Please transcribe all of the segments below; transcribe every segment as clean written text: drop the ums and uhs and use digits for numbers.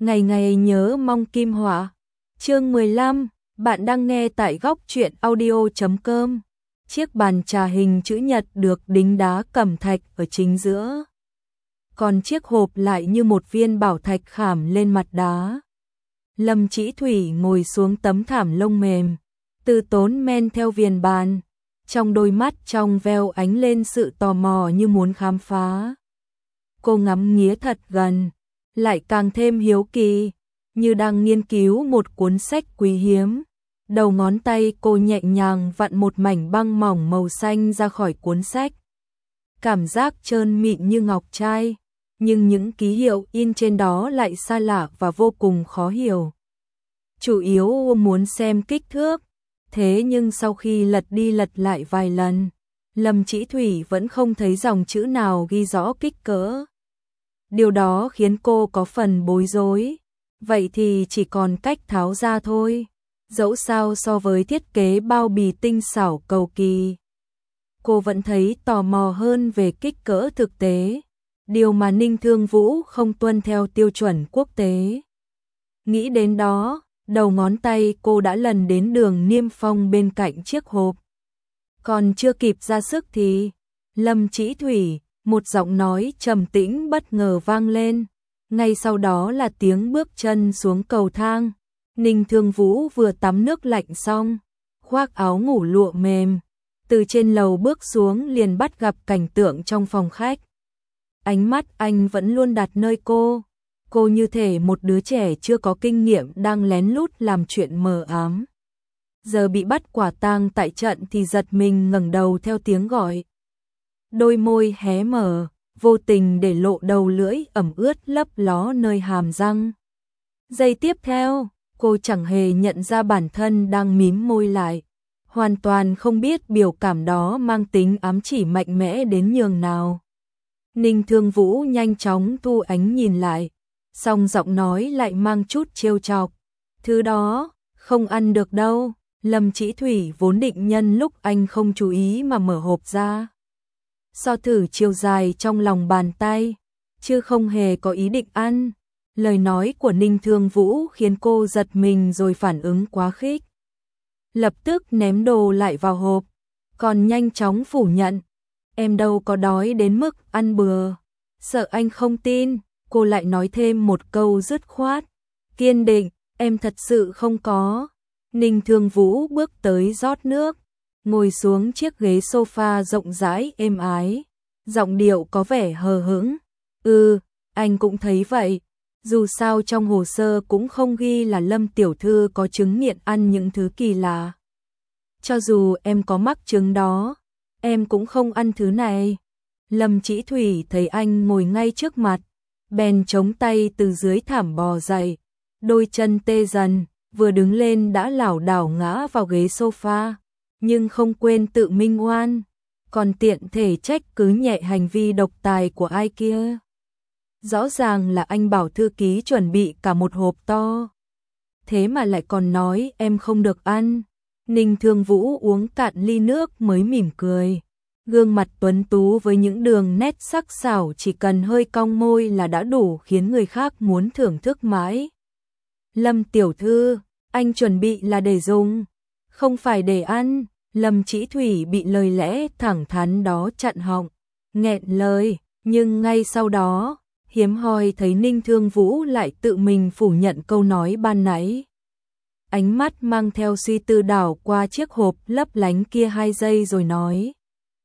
Ngày ngày nhớ mong kim họa. Chương 15, bạn đang nghe tại góc truyện audio.com. Chiếc bàn trà hình chữ nhật được đính đá cẩm thạch ở chính giữa. Còn chiếc hộp lại như một viên bảo thạch khảm lên mặt đá. Lâm Chỉ Thủy ngồi xuống tấm thảm lông mềm, từ tốn men theo viền bàn. Trong đôi mắt trong veo ánh lên sự tò mò như muốn khám phá. Cô ngắm nghía thật gần, lại càng thêm hiếu kỳ, như đang nghiên cứu một cuốn sách quý hiếm. Đầu ngón tay cô nhẹ nhàng vặn một mảnh băng mỏng màu xanh ra khỏi cuốn sách. Cảm giác trơn mịn như ngọc trai, nhưng những ký hiệu in trên đó lại xa lạ và vô cùng khó hiểu. Chủ yếu muốn xem kích thước, thế nhưng sau khi lật đi lật lại vài lần, Lâm Chỉ Thủy vẫn không thấy dòng chữ nào ghi rõ kích cỡ. Điều đó khiến cô có phần bối rối. Vậy thì chỉ còn cách tháo ra thôi. Dẫu sao so với thiết kế bao bì tinh xảo cầu kỳ, cô vẫn thấy tò mò hơn về kích cỡ thực tế. Điều mà Ninh Thương Vũ không tuân theo tiêu chuẩn quốc tế. Nghĩ đến đó, đầu ngón tay cô đã lần đến đường niêm phong bên cạnh chiếc hộp. Còn chưa kịp ra sức thì Lâm Chỉ Thủy, một giọng nói trầm tĩnh bất ngờ vang lên. Ngay sau đó là tiếng bước chân xuống cầu thang. Ninh Thương Vũ vừa tắm nước lạnh xong, khoác áo ngủ lụa mềm, từ trên lầu bước xuống liền bắt gặp cảnh tượng trong phòng khách. Ánh mắt anh vẫn luôn đặt nơi cô. Cô như thể một đứa trẻ chưa có kinh nghiệm đang lén lút làm chuyện mờ ám. Giờ bị bắt quả tang tại trận thì giật mình ngẩng đầu theo tiếng gọi. Đôi môi hé mở, vô tình để lộ đầu lưỡi ẩm ướt lấp ló nơi hàm răng. Giây tiếp theo, cô chẳng hề nhận ra bản thân đang mím môi lại, hoàn toàn không biết biểu cảm đó mang tính ám chỉ mạnh mẽ đến nhường nào. Ninh Thương Vũ nhanh chóng thu ánh nhìn lại, song giọng nói lại mang chút trêu chọc. Thứ đó, không ăn được đâu. Lâm Chỉ Thủy vốn định nhân lúc anh không chú ý mà mở hộp ra, so thử chiều dài trong lòng bàn tay, chứ không hề có ý định ăn. Lời nói của Ninh Thương Vũ khiến cô giật mình rồi phản ứng quá khích. Lập tức ném đồ lại vào hộp, còn nhanh chóng phủ nhận. Em đâu có đói đến mức ăn bừa. Sợ anh không tin, cô lại nói thêm một câu dứt khoát, kiên định, em thật sự không có. Ninh Thương Vũ bước tới rót nước, ngồi xuống chiếc ghế sofa rộng rãi êm ái, giọng điệu có vẻ hờ hững. Anh cũng thấy vậy. Dù sao trong hồ sơ cũng không ghi là Lâm tiểu thư có chứng nghiện ăn những thứ kỳ lạ. Cho dù em có mắc chứng đó, em cũng không ăn thứ này. Lâm Chỉ Thủy thấy anh ngồi ngay trước mặt, bèn chống tay từ dưới thảm bò dậy, đôi chân tê dần, vừa đứng lên đã lảo đảo ngã vào ghế sofa, nhưng không quên tự minh oan, còn tiện thể trách cứ nhẹ hành vi độc tài của ai kia. Rõ ràng là anh bảo thư ký chuẩn bị cả một hộp to, thế mà lại còn nói em không được ăn. Ninh Thương Vũ uống cạn ly nước mới mỉm cười. Gương mặt tuấn tú với những đường nét sắc sảo chỉ cần hơi cong môi là đã đủ khiến người khác muốn thưởng thức mãi. Lâm tiểu thư, anh chuẩn bị là để dùng, không phải để ăn. Lâm Chỉ Thủy bị lời lẽ thẳng thắn đó chặn họng, nghẹn lời, nhưng ngay sau đó, hiếm hoi thấy Ninh Thương Vũ lại tự mình phủ nhận câu nói ban nãy. Ánh mắt mang theo suy tư đảo qua chiếc hộp lấp lánh kia 2 giây rồi nói.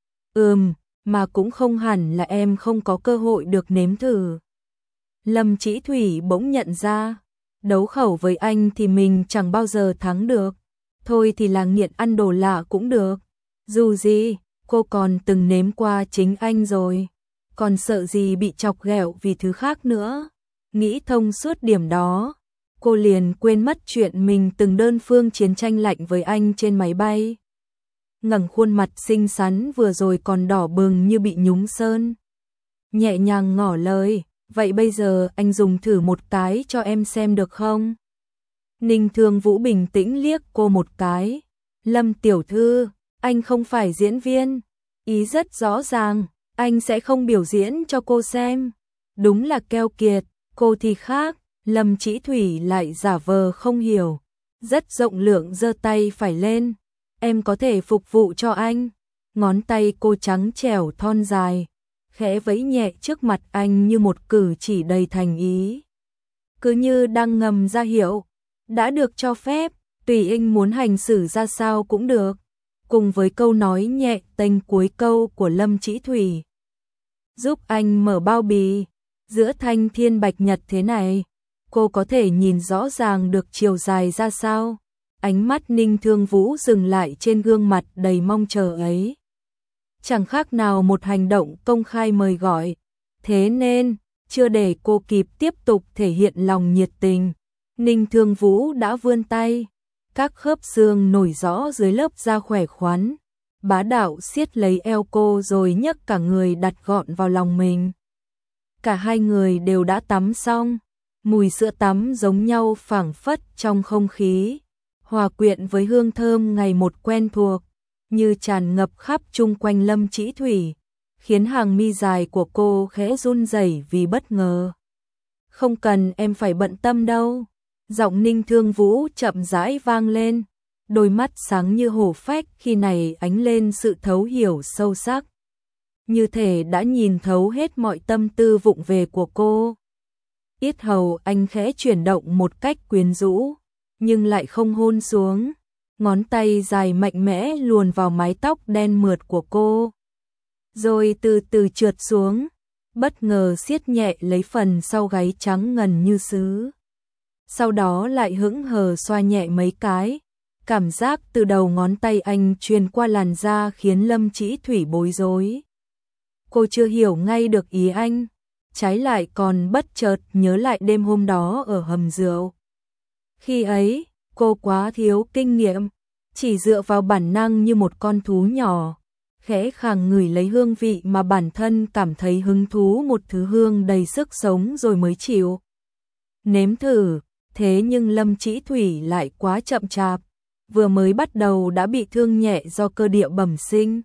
Mà cũng không hẳn là em không có cơ hội được nếm thử. Lâm Chỉ Thủy bỗng nhận ra, đấu khẩu với anh thì mình chẳng bao giờ thắng được. Thôi thì là nghiện ăn đồ lạ cũng được. Dù gì, cô còn từng nếm qua chính anh rồi, còn sợ gì bị chọc ghẹo vì thứ khác nữa. Nghĩ thông suốt điểm đó, cô liền quên mất chuyện mình từng đơn phương chiến tranh lạnh với anh trên máy bay. Ngẩng khuôn mặt xinh xắn vừa rồi còn đỏ bừng như bị nhúng sơn, nhẹ nhàng ngỏ lời, vậy bây giờ anh dùng thử một cái cho em xem được không? Ninh Thương Vũ bình tĩnh liếc cô một cái. Lâm tiểu thư, anh không phải diễn viên. Ý rất rõ ràng, anh sẽ không biểu diễn cho cô xem. Đúng là keo kiệt, cô thì khác. Lâm Chỉ Thủy lại giả vờ không hiểu, rất rộng lượng giơ tay phải lên, em có thể phục vụ cho anh. Ngón tay cô trắng trẻo thon dài, khẽ vẫy nhẹ trước mặt anh như một cử chỉ đầy thành ý. Cứ như đang ngầm ra hiệu, đã được cho phép, tùy anh muốn hành xử ra sao cũng được. Cùng với câu nói nhẹ tênh cuối câu của Lâm Chỉ Thủy. Giúp anh mở bao bì, giữa thanh thiên bạch nhật thế này, cô có thể nhìn rõ ràng được chiều dài ra sao. Ánh mắt Ninh Thương Vũ dừng lại trên gương mặt đầy mong chờ ấy. Chẳng khác nào một hành động công khai mời gọi. Thế nên, chưa để cô kịp tiếp tục thể hiện lòng nhiệt tình, Ninh Thương Vũ đã vươn tay. Các khớp xương nổi rõ dưới lớp da khỏe khoắn, bá đạo siết lấy eo cô rồi nhấc cả người đặt gọn vào lòng mình. Cả hai người đều đã tắm xong, mùi sữa tắm giống nhau phảng phất trong không khí, hòa quyện với hương thơm ngày một quen thuộc, như tràn ngập khắp chung quanh Lâm Chỉ Thủy, khiến hàng mi dài của cô khẽ run rẩy vì bất ngờ. Không cần em phải bận tâm đâu. Giọng Ninh Thương Vũ chậm rãi vang lên, đôi mắt sáng như hổ phách khi này ánh lên sự thấu hiểu sâu sắc. Như thể đã nhìn thấu hết mọi tâm tư vụng về của cô. Yết hầu anh khẽ chuyển động một cách quyến rũ, nhưng lại không hôn xuống. Ngón tay dài mạnh mẽ luồn vào mái tóc đen mượt của cô. Rồi từ từ trượt xuống, bất ngờ siết nhẹ lấy phần sau gáy trắng ngần như sứ. Sau đó lại hững hờ xoa nhẹ mấy cái, cảm giác từ đầu ngón tay anh truyền qua làn da khiến Lâm Chỉ Thủy bối rối. Cô chưa hiểu ngay được ý anh, trái lại còn bất chợt nhớ lại đêm hôm đó ở hầm rượu. Khi ấy, cô quá thiếu kinh nghiệm, chỉ dựa vào bản năng như một con thú nhỏ, khẽ khàng ngửi lấy hương vị mà bản thân cảm thấy hứng thú, một thứ hương đầy sức sống rồi mới chịu nếm thử. Thế nhưng Lâm Chỉ Thủy lại quá chậm chạp, vừa mới bắt đầu đã bị thương nhẹ do cơ địa bẩm sinh.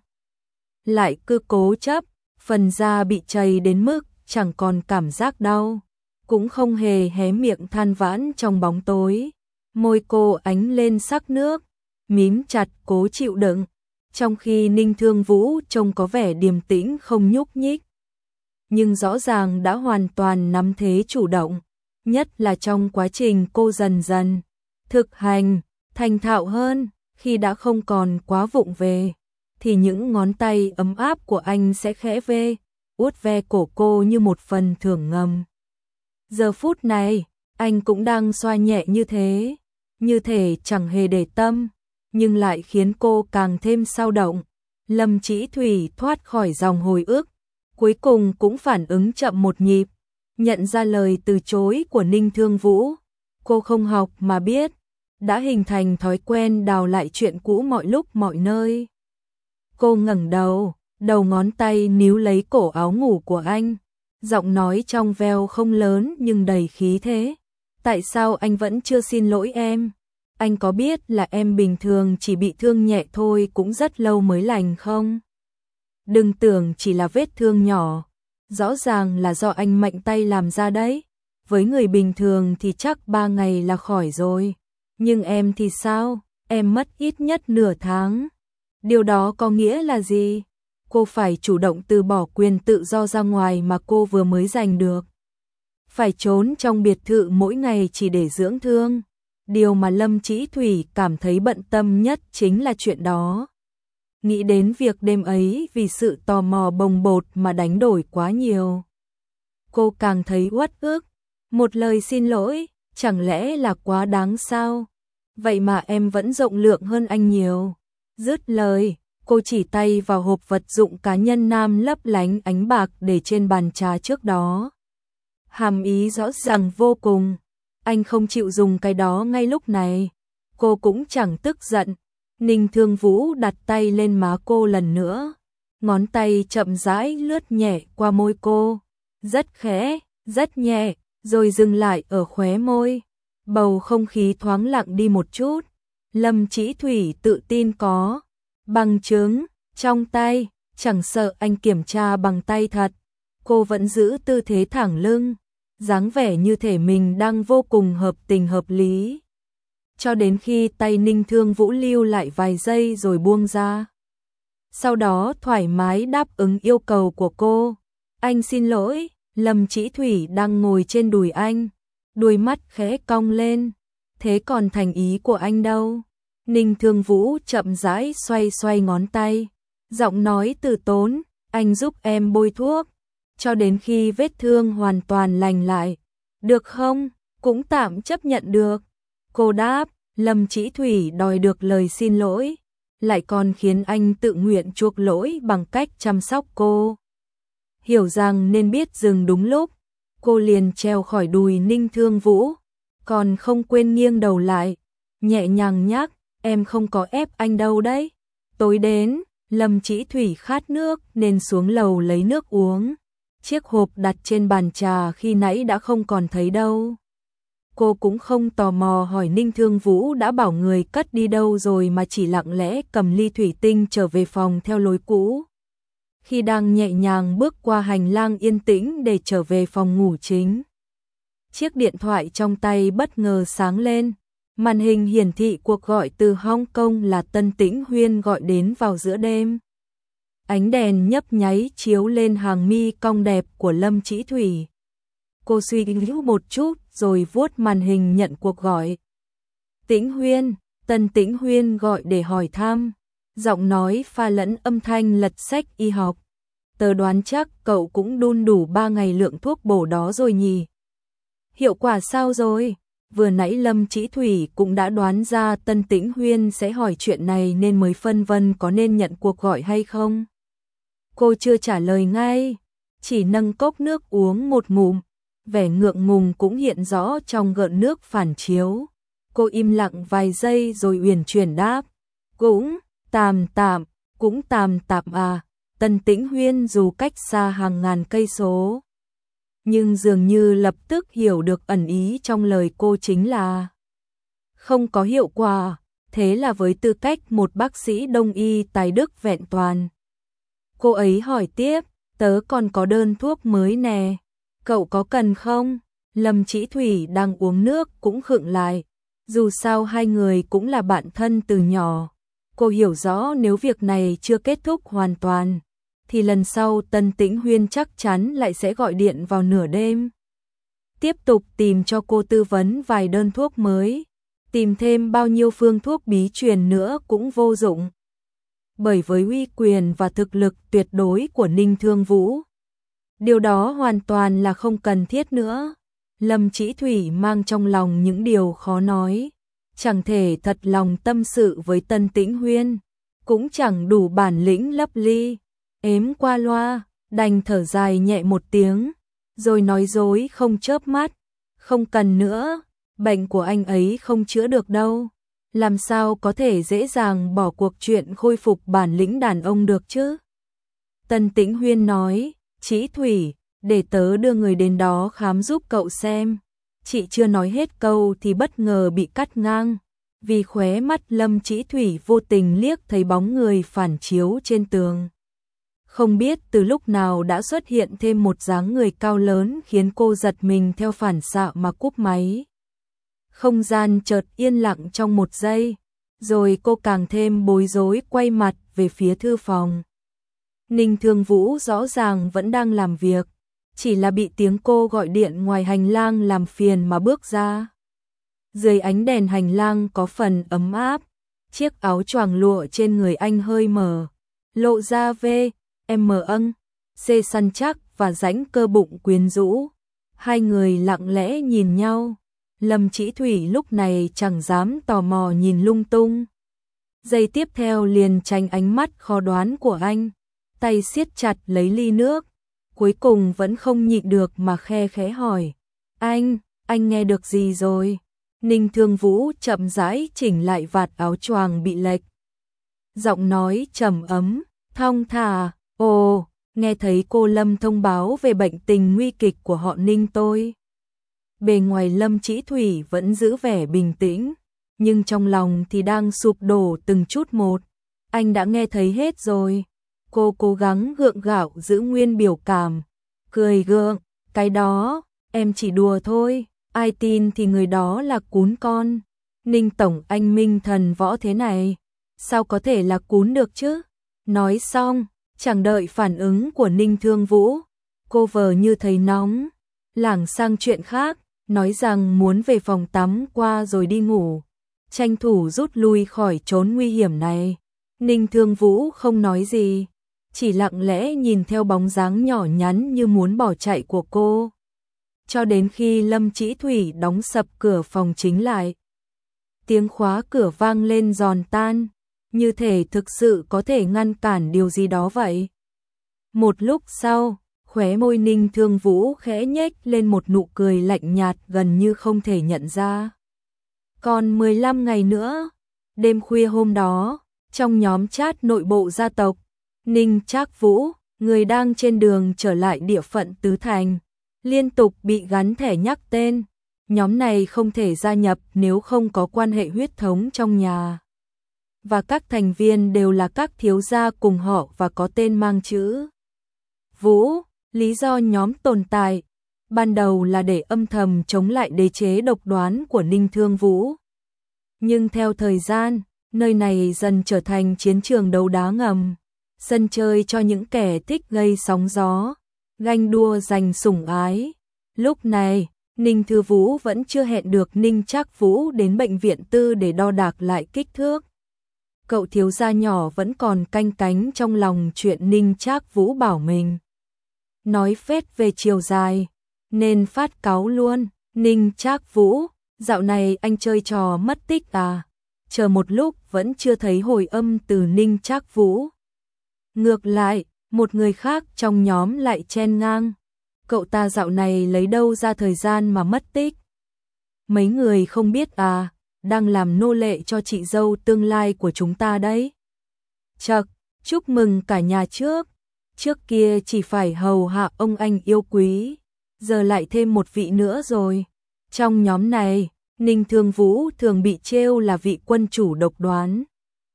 Lại cứ cố chấp, phần da bị trầy đến mức chẳng còn cảm giác đau, cũng không hề hé miệng than vãn trong bóng tối. Môi cô ánh lên sắc nước, mím chặt cố chịu đựng, trong khi Ninh Thương Vũ trông có vẻ điềm tĩnh không nhúc nhích. Nhưng rõ ràng đã hoàn toàn nắm thế chủ động. Nhất là trong quá trình cô dần dần thực hành, thành thạo hơn, khi đã không còn quá vụng về, thì những ngón tay ấm áp của anh sẽ khẽ vuốt ve cổ cô như một phần thưởng ngầm. Giờ phút này, anh cũng đang xoa nhẹ như thế, như thể chẳng hề để tâm, nhưng lại khiến cô càng thêm xao động. Lâm Chỉ Thủy thoát khỏi dòng hồi ức, cuối cùng cũng phản ứng chậm một nhịp. Nhận ra lời từ chối của Ninh Thương Vũ, cô không học mà biết, đã hình thành thói quen đào lại chuyện cũ mọi lúc mọi nơi. Cô ngẩng đầu, đầu ngón tay níu lấy cổ áo ngủ của anh, giọng nói trong veo không lớn nhưng đầy khí thế. Tại sao anh vẫn chưa xin lỗi em? Anh có biết là em bình thường chỉ bị thương nhẹ thôi cũng rất lâu mới lành không? Đừng tưởng chỉ là vết thương nhỏ. Rõ ràng là do anh mạnh tay làm ra đấy. Với người bình thường thì chắc 3 ngày là khỏi rồi. Nhưng em thì sao? Em mất ít nhất nửa tháng. Điều đó có nghĩa là gì? Cô phải chủ động từ bỏ quyền tự do ra ngoài mà cô vừa mới giành được. Phải trốn trong biệt thự mỗi ngày chỉ để dưỡng thương. Điều mà Lâm Chỉ Thủy cảm thấy bận tâm nhất chính là chuyện đó. Nghĩ đến việc đêm ấy vì sự tò mò bồng bột mà đánh đổi quá nhiều. Cô càng thấy uất ức, một lời xin lỗi, chẳng lẽ là quá đáng sao? Vậy mà em vẫn rộng lượng hơn anh nhiều. Dứt lời, cô chỉ tay vào hộp vật dụng cá nhân nam lấp lánh ánh bạc để trên bàn trà trước đó. Hàm ý rõ ràng vô cùng, anh không chịu dùng cái đó ngay lúc này. Cô cũng chẳng tức giận. Ninh Thương Vũ đặt tay lên má cô lần nữa, ngón tay chậm rãi lướt nhẹ qua môi cô, rất khẽ, rất nhẹ, rồi dừng lại ở khóe môi. Bầu không khí thoáng lặng đi một chút. Lâm Chỉ Thủy tự tin có bằng chứng trong tay, chẳng sợ anh kiểm tra bằng tay thật. Cô vẫn giữ tư thế thẳng lưng, dáng vẻ như thể mình đang vô cùng hợp tình hợp lý. Cho đến khi tay Ninh Thương Vũ lưu lại vài giây rồi buông ra. Sau đó thoải mái đáp ứng yêu cầu của cô. Anh xin lỗi, Lâm Chỉ Thủy đang ngồi trên đùi anh, đuôi mắt khẽ cong lên. Thế còn thành ý của anh đâu? Ninh Thương Vũ chậm rãi xoay xoay ngón tay, giọng nói từ tốn, anh giúp em bôi thuốc, cho đến khi vết thương hoàn toàn lành lại. Được không? Cũng tạm chấp nhận được. Cô đáp, Lâm Chỉ Thủy đòi được lời xin lỗi, lại còn khiến anh tự nguyện chuộc lỗi bằng cách chăm sóc cô. Hiểu rằng nên biết dừng đúng lúc, cô liền treo khỏi đùi Ninh Thương Vũ, còn không quên nghiêng đầu lại, nhẹ nhàng nhắc, em không có ép anh đâu đấy. Tối đến, Lâm Chỉ Thủy khát nước nên xuống lầu lấy nước uống. Chiếc hộp đặt trên bàn trà khi nãy đã không còn thấy đâu. Cô cũng không tò mò hỏi Ninh Thương Vũ đã bảo người cất đi đâu rồi mà chỉ lặng lẽ cầm ly thủy tinh trở về phòng theo lối cũ. Khi đang nhẹ nhàng bước qua hành lang yên tĩnh để trở về phòng ngủ chính, chiếc điện thoại trong tay bất ngờ sáng lên. Màn hình hiển thị cuộc gọi từ Hong Kong là Tân Tĩnh Huyên gọi đến vào giữa đêm. Ánh đèn nhấp nháy chiếu lên hàng mi cong đẹp của Lâm Chỉ Thủy. Cô suy nghĩ một chút rồi vuốt màn hình nhận cuộc gọi. Tĩnh Huyên, Tân Tĩnh Huyên gọi để hỏi thăm. Giọng nói pha lẫn âm thanh lật sách y học. Tớ đoán chắc cậu cũng đun đủ 3 ngày lượng thuốc bổ đó rồi nhỉ? Hiệu quả sao rồi? Vừa nãy Lâm Chỉ Thủy cũng đã đoán ra Tân Tĩnh Huyên sẽ hỏi chuyện này nên mới phân vân có nên nhận cuộc gọi hay không. Cô chưa trả lời ngay, chỉ nâng cốc nước uống một ngụm, vẻ ngượng ngùng cũng hiện rõ trong gợn nước phản chiếu. Cô im lặng vài giây rồi uyển chuyển đáp, cũng tạm à. Tân Tĩnh Huyên dù cách xa hàng ngàn cây số, nhưng dường như lập tức hiểu được ẩn ý trong lời cô chính là không có hiệu quả. Thế là với tư cách một bác sĩ đông y tài đức vẹn toàn, cô ấy hỏi tiếp, tớ còn có đơn thuốc mới nè, cậu có cần không? Lâm Chỉ Thủy đang uống nước cũng khựng lại, dù sao hai người cũng là bạn thân từ nhỏ. Cô hiểu rõ nếu việc này chưa kết thúc hoàn toàn, thì lần sau Tân Tĩnh Huyên chắc chắn lại sẽ gọi điện vào nửa đêm. Tiếp tục tìm cho cô tư vấn vài đơn thuốc mới, tìm thêm bao nhiêu phương thuốc bí truyền nữa cũng vô dụng. Bởi với uy quyền và thực lực tuyệt đối của Ninh Thương Vũ, điều đó hoàn toàn là không cần thiết nữa. Lâm Chỉ Thủy mang trong lòng những điều khó nói, chẳng thể thật lòng tâm sự với Tân Tĩnh Huyên, cũng chẳng đủ bản lĩnh lấp ly, ếm qua loa, đành thở dài nhẹ một tiếng, rồi nói dối không chớp mắt, không cần nữa, bệnh của anh ấy không chữa được đâu, làm sao có thể dễ dàng bỏ cuộc chuyện khôi phục bản lĩnh đàn ông được chứ. Tân Tĩnh Huyên nói, Chỉ Thủy, để tớ đưa người đến đó khám giúp cậu xem. Chị chưa nói hết câu thì bất ngờ bị cắt ngang, vì khóe mắt Lâm Chỉ Thủy vô tình liếc thấy bóng người phản chiếu trên tường. Không biết từ lúc nào đã xuất hiện thêm một dáng người cao lớn khiến cô giật mình theo phản xạ mà cúp máy. Không gian chợt yên lặng trong một giây, rồi cô càng thêm bối rối quay mặt về phía thư phòng. Ninh Thương Vũ rõ ràng vẫn đang làm việc, chỉ là bị tiếng cô gọi điện ngoài hành lang làm phiền mà bước ra. Dưới ánh đèn hành lang có phần ấm áp, chiếc áo choàng lụa trên người anh hơi mở, lộ ra C săn chắc và rãnh cơ bụng quyến rũ. Hai người lặng lẽ nhìn nhau, Lâm Chỉ Thủy lúc này chẳng dám tò mò nhìn lung tung. Giây tiếp theo liền tránh ánh mắt khó đoán của anh, tay siết chặt lấy ly nước, cuối cùng vẫn không nhịn được mà khe khẽ hỏi, anh nghe được gì rồi? Ninh Thương Vũ chậm rãi chỉnh lại vạt áo choàng bị lệch, giọng nói trầm ấm, thong thả, ồ, nghe thấy cô Lâm thông báo về bệnh tình nguy kịch của họ Ninh tôi. Bề ngoài Lâm Chỉ Thủy vẫn giữ vẻ bình tĩnh, nhưng trong lòng thì đang sụp đổ từng chút một. Anh đã nghe thấy hết rồi. Cô cố gắng gượng gạo giữ nguyên biểu cảm, cười gượng, cái đó, em chỉ đùa thôi, ai tin thì người đó là cún con. Ninh tổng, anh minh thần võ thế này, sao có thể là cún được chứ? Nói xong, chẳng đợi phản ứng của Ninh Thương Vũ, cô vờ như thấy nóng, lảng sang chuyện khác, nói rằng muốn về phòng tắm qua rồi đi ngủ, tranh thủ rút lui khỏi chốn nguy hiểm này. Ninh Thương Vũ không nói gì, chỉ lặng lẽ nhìn theo bóng dáng nhỏ nhắn như muốn bỏ chạy của cô, cho đến khi Lâm Chỉ Thủy đóng sập cửa phòng chính lại. Tiếng khóa cửa vang lên giòn tan, như thể thực sự có thể ngăn cản điều gì đó vậy. Một lúc sau, khóe môi Ninh Thương Vũ khẽ nhếch lên một nụ cười lạnh nhạt gần như không thể nhận ra. Còn 15 ngày nữa, đêm khuya hôm đó, trong nhóm chat nội bộ gia tộc, Ninh Trác Vũ, người đang trên đường trở lại địa phận Tứ Thành, liên tục bị gắn thẻ nhắc tên. Nhóm này không thể gia nhập nếu không có quan hệ huyết thống trong nhà. Và các thành viên đều là các thiếu gia cùng họ và có tên mang chữ Vũ. Lý do nhóm tồn tại ban đầu là để âm thầm chống lại đế chế độc đoán của Ninh Thương Vũ. Nhưng theo thời gian, nơi này dần trở thành chiến trường đấu đá ngầm, sân chơi cho những kẻ thích gây sóng gió, ganh đua giành sủng ái. Lúc này, Ninh Thư Vũ vẫn chưa hẹn được Ninh Trác Vũ đến bệnh viện tư để đo đạc lại kích thước. Cậu thiếu gia nhỏ vẫn còn canh cánh trong lòng chuyện Ninh Trác Vũ bảo mình nói phết về chiều dài, nên phát cáu luôn. Ninh Trác Vũ, dạo này anh chơi trò mất tích à? Chờ một lúc vẫn chưa thấy hồi âm từ Ninh Trác Vũ. Ngược lại, một người khác trong nhóm lại chen ngang. Cậu ta dạo này lấy đâu ra thời gian mà mất tích? Mấy người không biết à, đang làm nô lệ cho chị dâu tương lai của chúng ta đấy. Chậc, chúc mừng cả nhà trước. Trước kia chỉ phải hầu hạ ông anh yêu quý, giờ lại thêm một vị nữa rồi. Trong nhóm này, Ninh Thương Vũ thường bị trêu là vị quân chủ độc đoán.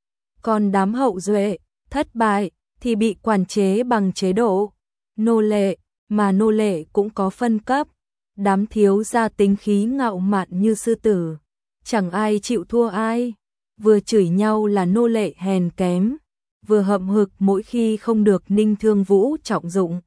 Còn đám hậu duệ, thất bại, thì bị quản chế bằng chế độ nô lệ, mà nô lệ cũng có phân cấp. Đám thiếu gia tính khí ngạo mạn như sư tử, chẳng ai chịu thua ai, vừa chửi nhau là nô lệ hèn kém, vừa hậm hực mỗi khi không được Ninh Thương Vũ trọng dụng,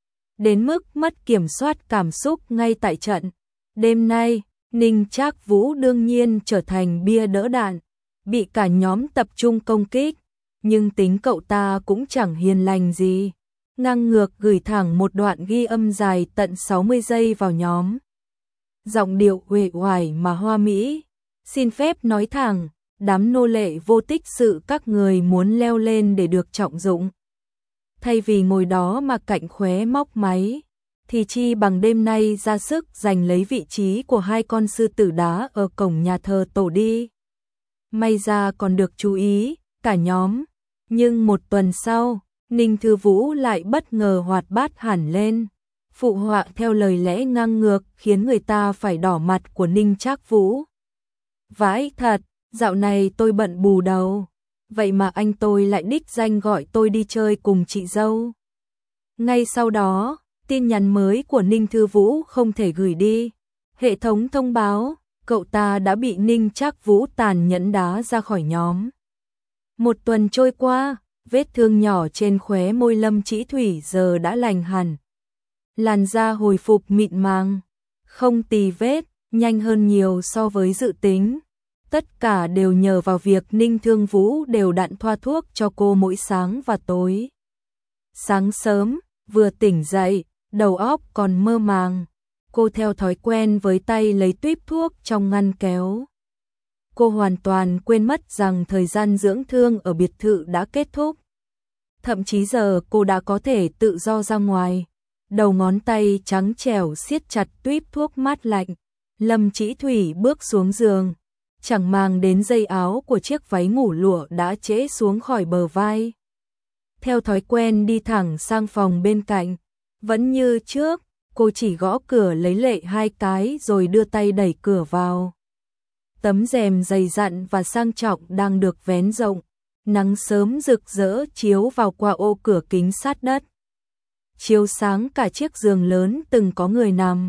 đến mức mất kiểm soát cảm xúc ngay tại trận. Đêm nay, Ninh Trác Vũ đương nhiên trở thành bia đỡ đạn, bị cả nhóm tập trung công kích, nhưng tính cậu ta cũng chẳng hiền lành gì, ngang ngược gửi thẳng một đoạn ghi âm dài tận 60 giây vào nhóm. Giọng điệu uể oải mà hoa mỹ, xin phép nói thẳng, đám nô lệ vô tích sự các người muốn leo lên để được trọng dụng. Thay vì ngồi đó mà cạnh khóe móc máy, thì chi bằng đêm nay ra sức giành lấy vị trí của hai con sư tử đá ở cổng nhà thờ tổ đi. May ra còn được chú ý, cả nhóm. Nhưng một tuần sau, Ninh Thư Vũ lại bất ngờ hoạt bát hẳn lên, phụ họa theo lời lẽ ngang ngược khiến người ta phải đỏ mặt của Ninh Trác Vũ. Vãi thật, dạo này tôi bận bù đầu, vậy mà anh tôi lại đích danh gọi tôi đi chơi cùng chị dâu. Ngay sau đó, tin nhắn mới của Ninh Thư Vũ không thể gửi đi. Hệ thống thông báo, cậu ta đã bị Ninh Trác Vũ tàn nhẫn đá ra khỏi nhóm. Một tuần trôi qua, vết thương nhỏ trên khóe môi Lâm Chỉ Thủy giờ đã lành hẳn. Làn da hồi phục mịn màng, không tì vết, nhanh hơn nhiều so với dự tính. Tất cả đều nhờ vào việc Ninh Thương Vũ đều đặn thoa thuốc cho cô mỗi sáng và tối. Sáng sớm, vừa tỉnh dậy, đầu óc còn mơ màng, cô theo thói quen với tay lấy tuíp thuốc trong ngăn kéo. Cô hoàn toàn quên mất rằng thời gian dưỡng thương ở biệt thự đã kết thúc. Thậm chí giờ cô đã có thể tự do ra ngoài. Đầu ngón tay trắng trẻo siết chặt tuíp thuốc mát lạnh. Lâm Chỉ Thủy bước xuống giường, chẳng màng đến dây áo của chiếc váy ngủ lụa đã trễ xuống khỏi bờ vai. Theo thói quen đi thẳng sang phòng bên cạnh. Vẫn như trước, cô chỉ gõ cửa lấy lệ 2 cái rồi đưa tay đẩy cửa vào. Tấm rèm dày dặn và sang trọng đang được vén rộng, nắng sớm rực rỡ chiếu vào qua ô cửa kính sát đất, chiếu sáng cả chiếc giường lớn từng có người nằm.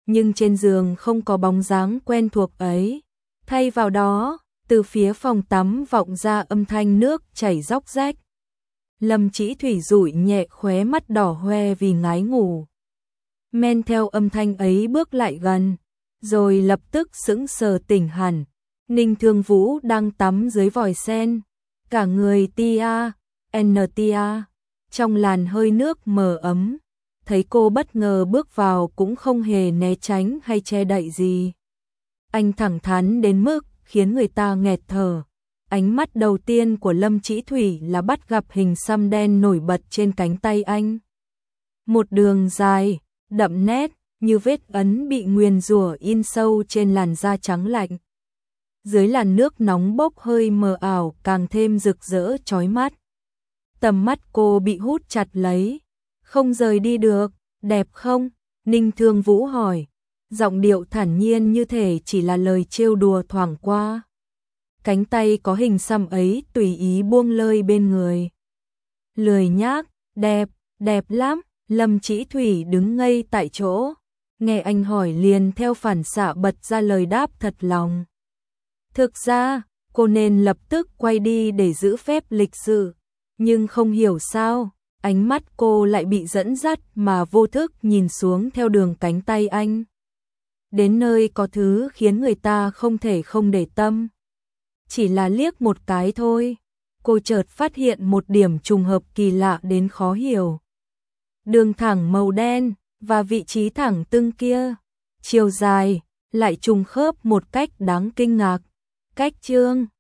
nhưng trên giường không có bóng dáng quen thuộc ấy. Thay vào đó, từ phía phòng tắm vọng ra âm thanh nước chảy róc rách. Lâm Chỉ Thủy dụi nhẹ khóe mắt đỏ hoe vì ngái ngủ. Men theo âm thanh ấy bước lại gần, rồi lập tức sững sờ tỉnh hẳn. Ninh Thương Vũ đang tắm dưới vòi sen, cả người tia, tia, trong làn hơi nước mờ ấm. Thấy cô bất ngờ bước vào cũng không hề né tránh hay che đậy gì. Anh thẳng thắn đến mức khiến người ta nghẹt thở. Ánh mắt đầu tiên của Lâm Chỉ Thủy là bắt gặp hình xăm đen nổi bật trên cánh tay anh. Một đường dài, đậm nét, như vết ấn bị nguyền rủa in sâu trên làn da trắng lạnh. Dưới làn nước nóng bốc hơi mờ ảo càng thêm rực rỡ chói mắt. Tầm mắt cô bị hút chặt lấy, không rời đi được. Đẹp không? Ninh Thương Vũ hỏi, giọng điệu thản nhiên như thể chỉ là lời trêu đùa thoảng qua. Cánh tay có hình xăm ấy tùy ý buông lơi bên người. Lười nhác, đẹp, đẹp lắm. Lâm Chỉ Thủy đứng ngây tại chỗ, nghe anh hỏi liền theo phản xạ bật ra lời đáp thật lòng. Thực ra, cô nên lập tức quay đi để giữ phép lịch sự, nhưng không hiểu sao, ánh mắt cô lại bị dẫn dắt mà vô thức nhìn xuống theo đường cánh tay anh. Đến nơi có thứ khiến người ta không thể không để tâm. Chỉ là liếc một cái thôi, cô chợt phát hiện một điểm trùng hợp kỳ lạ đến khó hiểu. Đường thẳng màu đen và vị trí thẳng tưng kia, chiều dài lại trùng khớp một cách đáng kinh ngạc. Cách chương